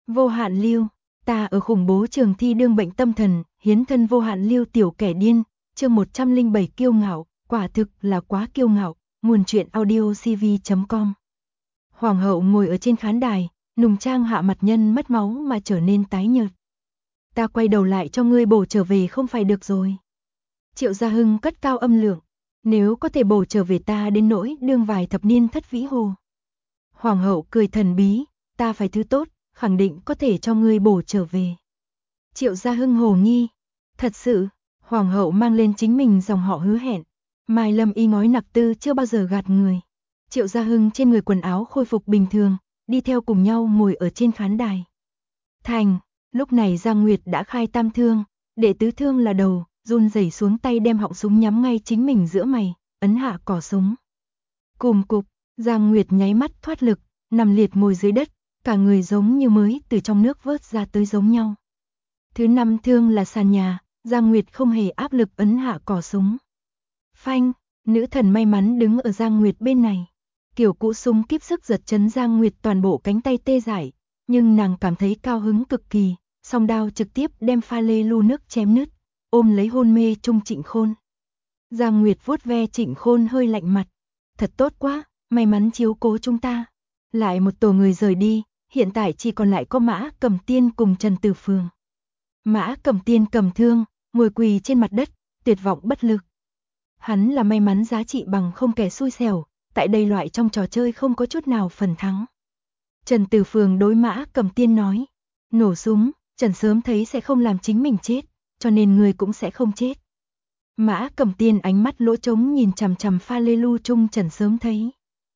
Vô hạn lưu, ta ở khủng bố trường thi đương bệnh tâm thần, hiến thân vô hạn lưu tiểu kẻ điên, chương 107 kiêu ngạo, quả thực là quá kiêu ngạo, nguồn truyện audio cv.com. Hoàng hậu ngồi ở trên khán đài, nùng trang hạ mặt nhân mất máu mà trở nên tái nhợt. Ta quay đầu lại cho ngươi bổ trở về không phải được rồi. Triệu Gia Hưng cất cao âm lượng, nếu có thể bổ trở về ta đến nỗi đương vài thập niên thất vĩ hồ. Hoàng hậu cười thần bí, ta phải thứ tốt, khẳng định có thể cho ngươi bổ trở về. Triệu Gia Hưng hồ nghi, thật sự, Hoàng hậu mang lên chính mình dòng họ hứa hẹn. Mai Lâm y ngói nặc tư chưa bao giờ gạt người. Triệu Gia Hưng trên người quần áo khôi phục bình thường, đi theo cùng nhau ngồi ở trên khán đài. Thành, lúc này Giang Nguyệt đã khai tam thương, đệ tứ thương là đầu, run rẩy xuống tay đem họng súng nhắm ngay chính mình giữa mày, ấn hạ cỏ súng. Cùm cục, Giang Nguyệt nháy mắt thoát lực, nằm liệt ngồi dưới đất, cả người giống như mới từ trong nước vớt ra tới giống nhau. Thứ năm thương là sàn nhà, Giang Nguyệt không hề áp lực ấn hạ cỏ súng. Phanh, nữ thần may mắn đứng ở Giang Nguyệt bên này. Kiểu cũ súng kíp sức giật chấn Giang Nguyệt toàn bộ cánh tay tê dại, nhưng nàng cảm thấy cao hứng cực kỳ, song đao trực tiếp đem pha lê lu nước chém nứt, ôm lấy hôn mê chung Trịnh Khôn. Giang Nguyệt vuốt ve Trịnh Khôn hơi lạnh mặt, thật tốt quá, may mắn chiếu cố chúng ta. Lại một tổ người rời đi, hiện tại chỉ còn lại có Mã Cầm Tiên cùng Trần Tử Phường. Mã Cầm Tiên cầm thương, ngồi quỳ trên mặt đất, tuyệt vọng bất lực. Hắn là may mắn giá trị bằng không kẻ xui xẻo, tại đây loại trong trò chơi không có chút nào phần thắng. Trần Tử Phường đối Mã Cầm Tiên nói, nổ súng, Trần sớm thấy sẽ không làm chính mình chết, cho nên người cũng sẽ không chết. Mã Cầm Tiên ánh mắt lỗ trống nhìn chằm chằm pha lê lu chung Trần sớm thấy.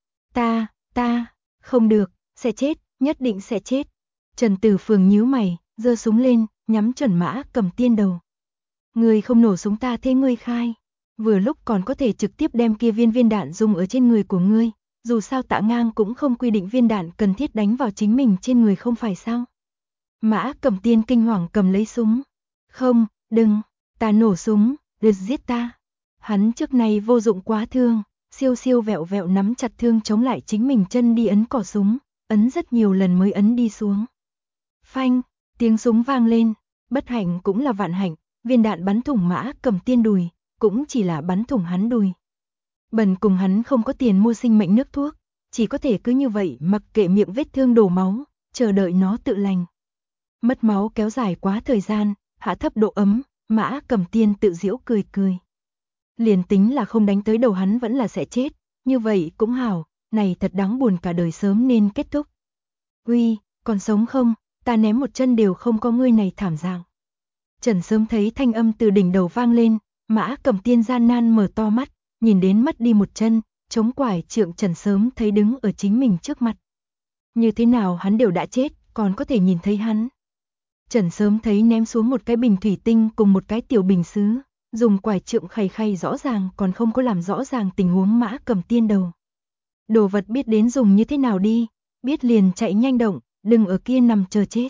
Ta, không được, sẽ chết, nhất định sẽ chết. Trần Tử Phường nhíu mày, giơ súng lên, nhắm chuẩn Mã Cầm Tiên đầu. Người không nổ súng ta thế ngươi khai. Vừa lúc còn có thể trực tiếp đem kia viên đạn dùng ở trên người của ngươi, dù sao Tạ Ngang cũng không quy định viên đạn cần thiết đánh vào chính mình trên người không phải sao. Mã Cầm Tiên kinh hoàng cầm lấy súng. Không, đừng, ta nổ súng, đừng giết ta. Hắn trước nay vô dụng quá thương, siêu siêu vẹo vẹo nắm chặt thương chống lại chính mình chân đi ấn cò súng, ấn rất nhiều lần mới ấn đi xuống. Phanh, tiếng súng vang lên, bất hạnh cũng là vạn hạnh, viên đạn bắn thủng Mã Cầm Tiên đùi, cũng chỉ là bắn thủng hắn đùi. Bần cùng hắn không có tiền mua sinh mệnh nước thuốc, chỉ có thể cứ như vậy mặc kệ miệng vết thương đổ máu, chờ đợi nó tự lành. Mất máu kéo dài quá thời gian, hạ thấp độ ấm, Mã Cầm Tiên tự giễu cười cười. Liền tính là không đánh tới đầu hắn vẫn là sẽ chết, như vậy cũng hảo, này thật đáng buồn cả đời sớm nên kết thúc. Uy, còn sống không, ta ném một chân đều không có ngươi này thảm dạng. Trần sớm thấy thanh âm từ đỉnh đầu vang lên, Mã Cầm Tiên gian nan mở to mắt, nhìn đến mất đi một chân, chống quải trượng Trần sớm thấy đứng ở chính mình trước mặt. Như thế nào hắn đều đã chết, còn có thể nhìn thấy hắn. Trần sớm thấy ném xuống một cái bình thủy tinh cùng một cái tiểu bình sứ, dùng quải trượng khày khay rõ ràng còn không có làm rõ ràng tình huống Mã Cầm Tiên đầu. Đồ vật biết đến dùng như thế nào đi, biết liền chạy nhanh động, đừng ở kia nằm chờ chết.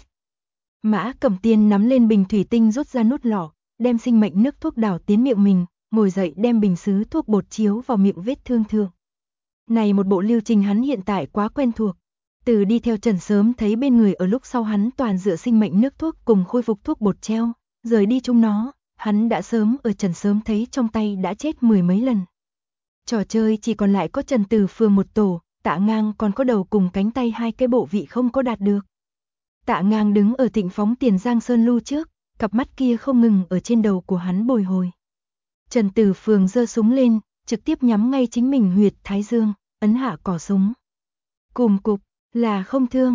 Mã Cầm Tiên nắm lên bình thủy tinh rút ra nút lọ, đem sinh mệnh nước thuốc đảo tiến miệng mình, ngồi dậy đem bình sứ thuốc bột chiếu vào miệng vết thương thượng. Này một bộ lưu trình hắn hiện tại quá quen thuộc. Từ đi theo Trần sớm thấy bên người ở lúc sau hắn toàn dựa sinh mệnh nước thuốc cùng khôi phục thuốc bột treo, rời đi chung nó, hắn đã sớm ở Trần sớm thấy trong tay đã chết mười mấy lần. Trò chơi chỉ còn lại có Trần Tử Phường một tổ, Tạ Ngang còn có đầu cùng cánh tay hai cái bộ vị không có đạt được. Tạ Ngang đứng ở Thịnh Phóng Tiền Giang Sơn Lưu trước, cặp mắt kia không ngừng ở trên đầu của hắn bồi hồi. Trần Tử Phường giơ súng lên, trực tiếp nhắm ngay chính mình huyệt thái dương, ấn hạ cò súng. Cùm cục, là không thương,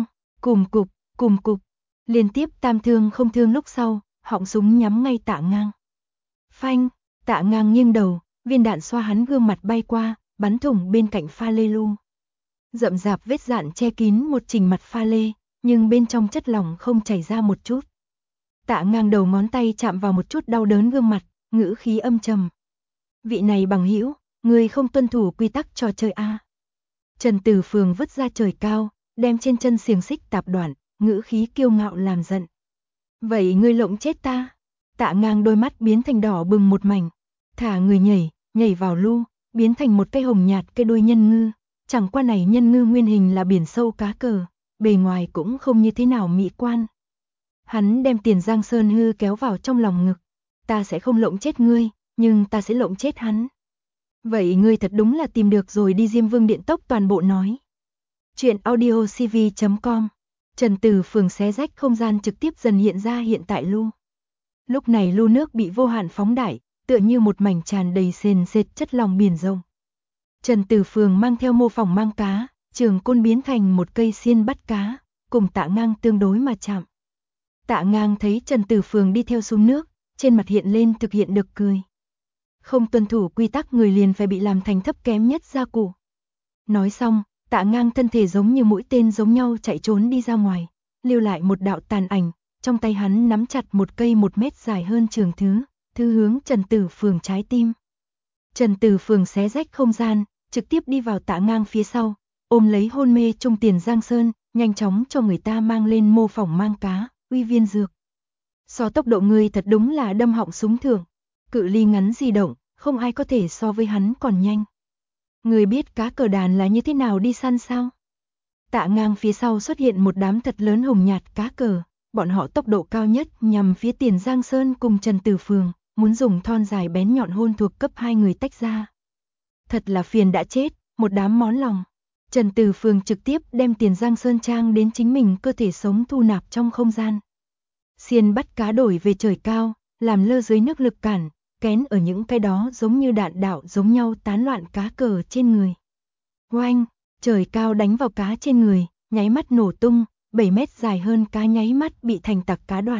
cùm cục, liên tiếp tam thương không thương lúc sau, họng súng nhắm ngay Tạ Ngang. Phanh, Tạ Ngang nghiêng đầu, viên đạn xoa hắn gương mặt bay qua, bắn thủng bên cạnh pha lê lu. Rậm rạp vết dạn che kín một trình mặt pha lê, nhưng bên trong chất lỏng không chảy ra một chút. Tạ Ngang đầu ngón tay chạm vào một chút đau đớn gương mặt, ngữ khí âm trầm. Vị này bằng hữu, người không tuân thủ quy tắc trò chơi a. Trần Tử Phường vứt ra trời cao, đem trên chân xiềng xích tạp đoạn, ngữ khí kiêu ngạo làm giận. Vậy ngươi lộng chết ta. Tạ Ngang đôi mắt biến thành đỏ bừng một mảnh, thả người nhảy vào lu, biến thành một cây hồng nhạt cây đuôi nhân ngư, chẳng qua này nhân ngư nguyên hình là biển sâu cá cờ, bề ngoài cũng không như thế nào mỹ quan. Hắn đem Tiền Giang Sơn Hư kéo vào trong lòng ngực. Ta sẽ không lộng chết ngươi, nhưng ta sẽ lộng chết hắn. Vậy ngươi thật đúng là tìm được rồi đi. Diêm Vương điện tốc toàn bộ nói. Chuyện audio cv.com. Trần Tử Phường xé rách không gian trực tiếp dần hiện ra hiện tại lu. Lúc này lu nước bị vô hạn phóng đại, tựa như một mảnh tràn đầy sền sệt chất lòng biển rộng. Trần Tử Phường mang theo mô phỏng mang cá, trường côn biến thành một cây xiên bắt cá, cùng Tạ Ngang tương đối mà chạm. Tạ Ngang thấy Trần Tử Phường đi theo xuống nước, trên mặt hiện lên thực hiện được cười. Không tuân thủ quy tắc người liền phải bị làm thành thấp kém nhất gia cụ. Nói xong, Tạ Ngang thân thể giống như mũi tên giống nhau chạy trốn đi ra ngoài, lưu lại một đạo tàn ảnh, trong tay hắn nắm chặt một cây 1 mét dài hơn trường thứ hướng Trần Tử Phường trái tim. Trần Tử Phường xé rách không gian, trực tiếp đi vào Tạ Ngang phía sau, ôm lấy hôn mê trong Tiền Giang Sơn, nhanh chóng cho người ta mang lên mô phỏng mang cá, uy viên dược. So tốc độ người thật đúng là đâm họng súng thường, cự ly ngắn di động, không ai có thể so với hắn còn nhanh. Người biết cá cờ đàn là như thế nào đi săn sao? Tạ Ngang phía sau xuất hiện một đám thật lớn hồng nhạt cá cờ, bọn họ tốc độ cao nhất nhằm phía Tiền Giang Sơn cùng Trần Tử Phường, muốn dùng thon dài bén nhọn hôn thuộc cấp hai người tách ra. Thật là phiền đã chết, một đám món lòng. Trần Tử Phường trực tiếp đem Tiền Giang Sơn trang đến chính mình cơ thể sống thu nạp trong không gian. Xiên bắt cá đổi về trời cao, làm lơ dưới nước lực cản, kén ở những cái đó giống như đạn đạo giống nhau tán loạn cá cờ trên người. Oanh, trời cao đánh vào cá trên người, nháy mắt nổ tung, 7 mét dài hơn cá nháy mắt bị thành tặc cá đoạn.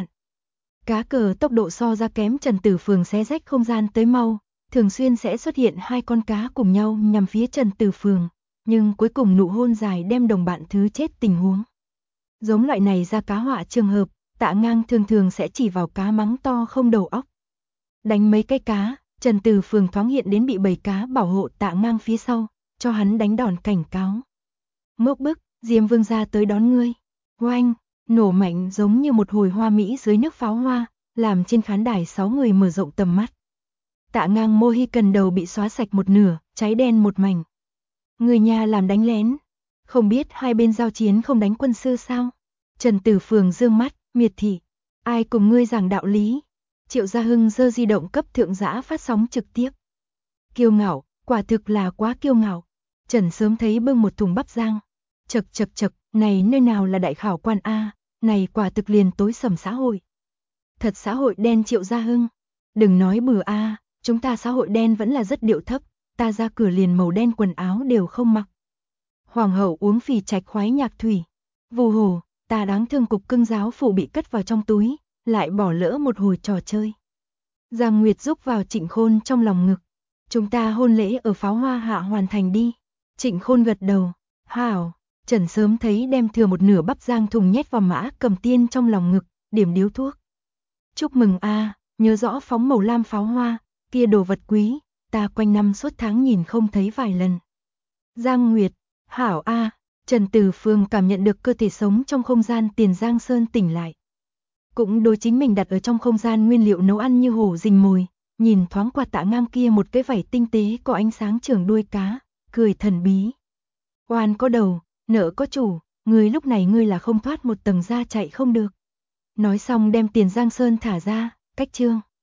Cá cờ tốc độ so ra kém Trần Tử Phường xé rách không gian tới mau, thường xuyên sẽ xuất hiện hai con cá cùng nhau nhằm phía Trần Tử Phường, nhưng cuối cùng nụ hôn dài đem đồng bạn thứ chết tình huống. Giống loại này ra cá họa trường hợp, Tạ Ngang thường sẽ chỉ vào cá mắng to không đầu óc. Đánh mấy cái cá, Trần Tử Phường thoáng hiện đến bị bầy cá bảo hộ Tạ Ngang phía sau, cho hắn đánh đòn cảnh cáo. Ngốc bức, Diêm Vương ra tới đón ngươi. Oanh, nổ mạnh giống như một hồi hoa mỹ dưới nước pháo hoa, làm trên khán đài 6 người mở rộng tầm mắt. Tạ Ngang mô hi cần đầu bị xóa sạch một nửa, cháy đen một mảnh. Người nhà làm đánh lén, không biết hai bên giao chiến không đánh quân sư sao? Trần Tử Phường dương mắt, miệt thị, ai cùng ngươi giảng đạo lý? Triệu Gia Hưng giơ di động cấp thượng giã phát sóng trực tiếp. Kiêu ngạo, quả thực là quá kiêu ngạo. Trần sớm thấy bưng một thùng bắp rang. Chậc, này nơi nào là đại khảo quan A, này quả thực liền tối sầm xã hội. Thật xã hội đen Triệu Gia Hưng. Đừng nói bừa A, chúng ta xã hội đen vẫn là rất điệu thấp, ta ra cửa liền màu đen quần áo đều không mặc. Hoàng hậu uống phì trạch khoái nhạc thủy. Vù hồ, ta đáng thương cục cưng giáo phủ bị cất vào trong túi, lại bỏ lỡ một hồi trò chơi. Giang Nguyệt rúc vào Trịnh Khôn trong lòng ngực. Chúng ta hôn lễ ở pháo hoa hạ hoàn thành đi. Trịnh Khôn gật đầu. Hảo. Trần sớm thấy đem thừa một nửa bắp rang thùng nhét vào Mã Cầm Tiên trong lòng ngực, điểm điếu thuốc. Chúc mừng a, nhớ rõ phóng màu lam pháo hoa, kia đồ vật quý, ta quanh năm suốt tháng nhìn không thấy vài lần. Giang Nguyệt, hảo a, Trần Tử Phường cảm nhận được cơ thể sống trong không gian Tiền Giang Sơn tỉnh lại. Cũng đối chính mình đặt ở trong không gian nguyên liệu nấu ăn như hổ rình mồi, nhìn thoáng qua Tạ Ngang kia một cái vảy tinh tế có ánh sáng trường đuôi cá, cười thần bí. Oan có đầu, nợ có chủ, ngươi lúc này ngươi là không thoát một tầng da chạy không được. Nói xong đem Tiền Giang Sơn thả ra, cách chương.